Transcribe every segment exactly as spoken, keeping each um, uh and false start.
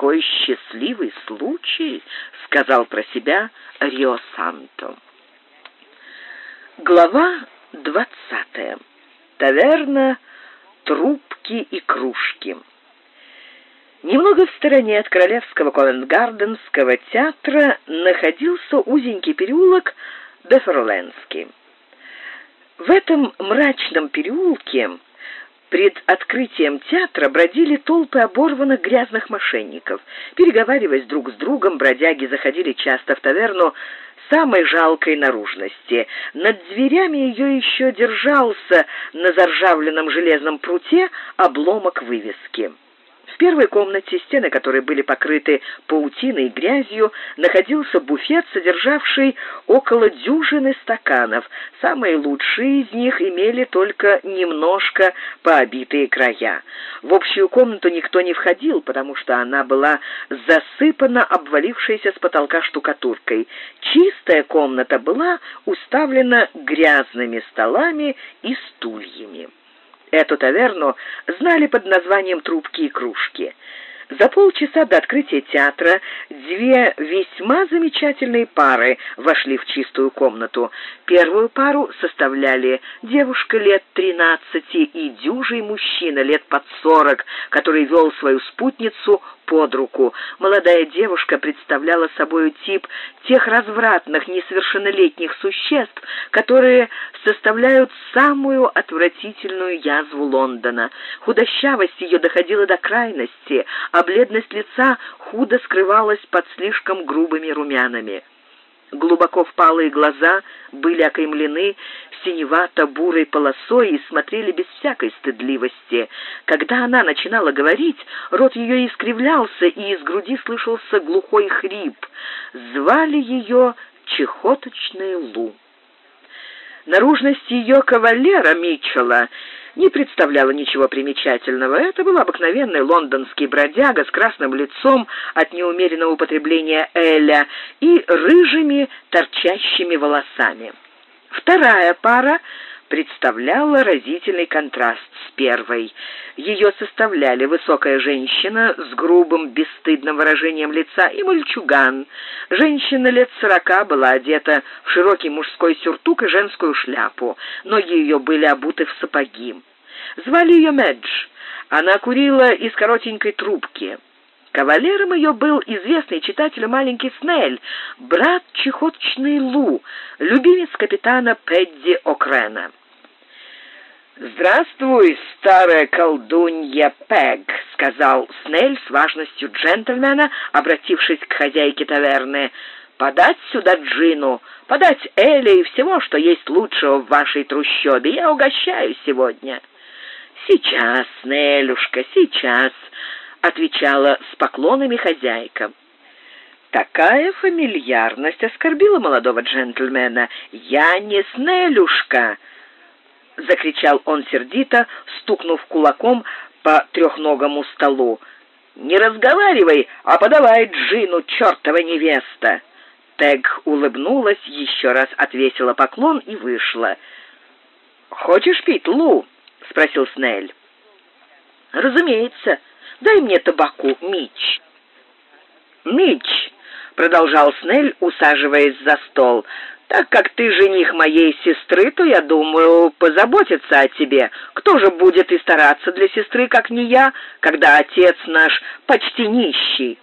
какой счастливый случай!» — сказал про себя Рио Санто. Глава двадцатая. Таверна «Трубки и кружки». Немного в стороне от королевского Ковент-Гарденского театра находился узенький переулок Деферленский. В этом мрачном переулке пред открытием театра бродили толпы оборванных грязных мошенников. Переговариваясь друг с другом, бродяги заходили часто в таверну самой жалкой наружности. Над дверями ее еще держался на заржавленном железном пруте обломок вывески. В первой комнате, стены которой были покрыты паутиной и грязью, находился буфет, содержавший около дюжины стаканов. Самые лучшие из них имели только немножко пообитые края. В общую комнату никто не входил, потому что она была засыпана обвалившейся с потолка штукатуркой. Чистая комната была уставлена грязными столами и стульями. Эту таверну знали под названием «Трубки и кружки». За полчаса до открытия театра две весьма замечательные пары вошли в чистую комнату. Первую пару составляли девушка лет тринадцати и дюжий мужчина лет под сорок, который вел свою спутницу под руку. Молодая девушка представляла собой тип тех развратных несовершеннолетних существ, которые составляют самую отвратительную язву Лондона. Худощавость ее доходила до крайности, а бледность лица худо скрывалась под слишком грубыми румянами. Глубоко впалые глаза были окаймлены синевато-бурой полосой и смотрели без всякой стыдливости. Когда она начинала говорить, рот ее искривлялся, и из груди слышался глухой хрип. Звали ее Чехоточная Лу. Наружность ее кавалера Митчелла не представляла ничего примечательного. Это был обыкновенный лондонский бродяга с красным лицом от неумеренного употребления эля и рыжими торчащими волосами. Вторая пара представляла разительный контраст с первой. Ее составляли высокая женщина с грубым, бесстыдным выражением лица и мальчуган. Женщина лет сорока была одета в широкий мужской сюртук и женскую шляпу. Ноги ее были обуты в сапоги. Звали ее Медж. Она курила из коротенькой трубки. Кавалером ее был известный читателю маленький Снель, брат Чехоточной Лу, любимец капитана Пэдди О'Крена. «Здравствуй, старая колдунья Пэг», — сказал Снель с важностью джентльмена, обратившись к хозяйке таверны. «Подать сюда джину, подать эля и всего, что есть лучшего в вашей трущобе. Я угощаю сегодня». «Сейчас, Снелюшка, сейчас», — отвечала с поклонами хозяйка. Такая фамильярность оскорбила молодого джентльмена. «Я не Снелюшка!» — закричал он сердито, стукнув кулаком по трехногому столу. «Не разговаривай, а подавай джину, чертова невеста!» Тэг улыбнулась, еще раз отвесила поклон и вышла. «Хочешь пить, Лу?» — спросил Снель. «Разумеется. Дай мне табаку, Митч». «Митч», — продолжал Снель, усаживаясь за стол, — «так как ты жених моей сестры, то, я думаю, позаботиться о тебе. Кто же будет и стараться для сестры, как не я, когда отец наш почти нищий?»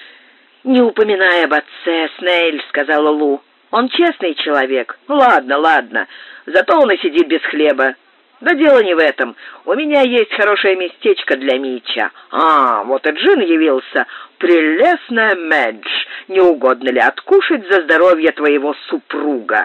«Не упоминай об отце, Снель», — сказала Лу. «Он честный человек». «Ладно, ладно, зато он и сидит без хлеба. Да дело не в этом. У меня есть хорошее местечко для Митча. А, вот и джин явился. Прелестная Мэдж. Не угодно ли откушать за здоровье твоего супруга?»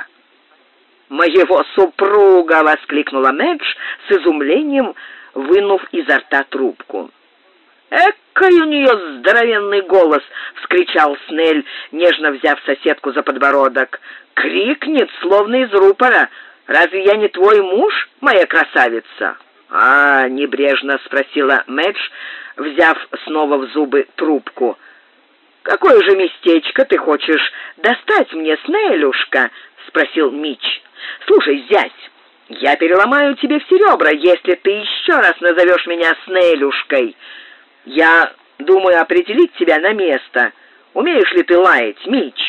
«Моего супруга!» — воскликнула Мэдж с изумлением, вынув изо рта трубку. «Экой у нее здоровенный голос!» — вскричал Снель, нежно взяв соседку за подбородок. «Крикнет, словно из рупора. Разве я не твой муж, моя красавица?» «А?» — небрежно спросила Мэдж, взяв снова в зубы трубку. «Какое же местечко ты хочешь достать мне, Снелюшка?» — спросил Митч. «Слушай, зять, я переломаю тебе все ребра, если ты еще раз назовешь меня Снелюшкой. Я Думаю, определить тебя на место. Умеешь ли ты лаять, Митч?»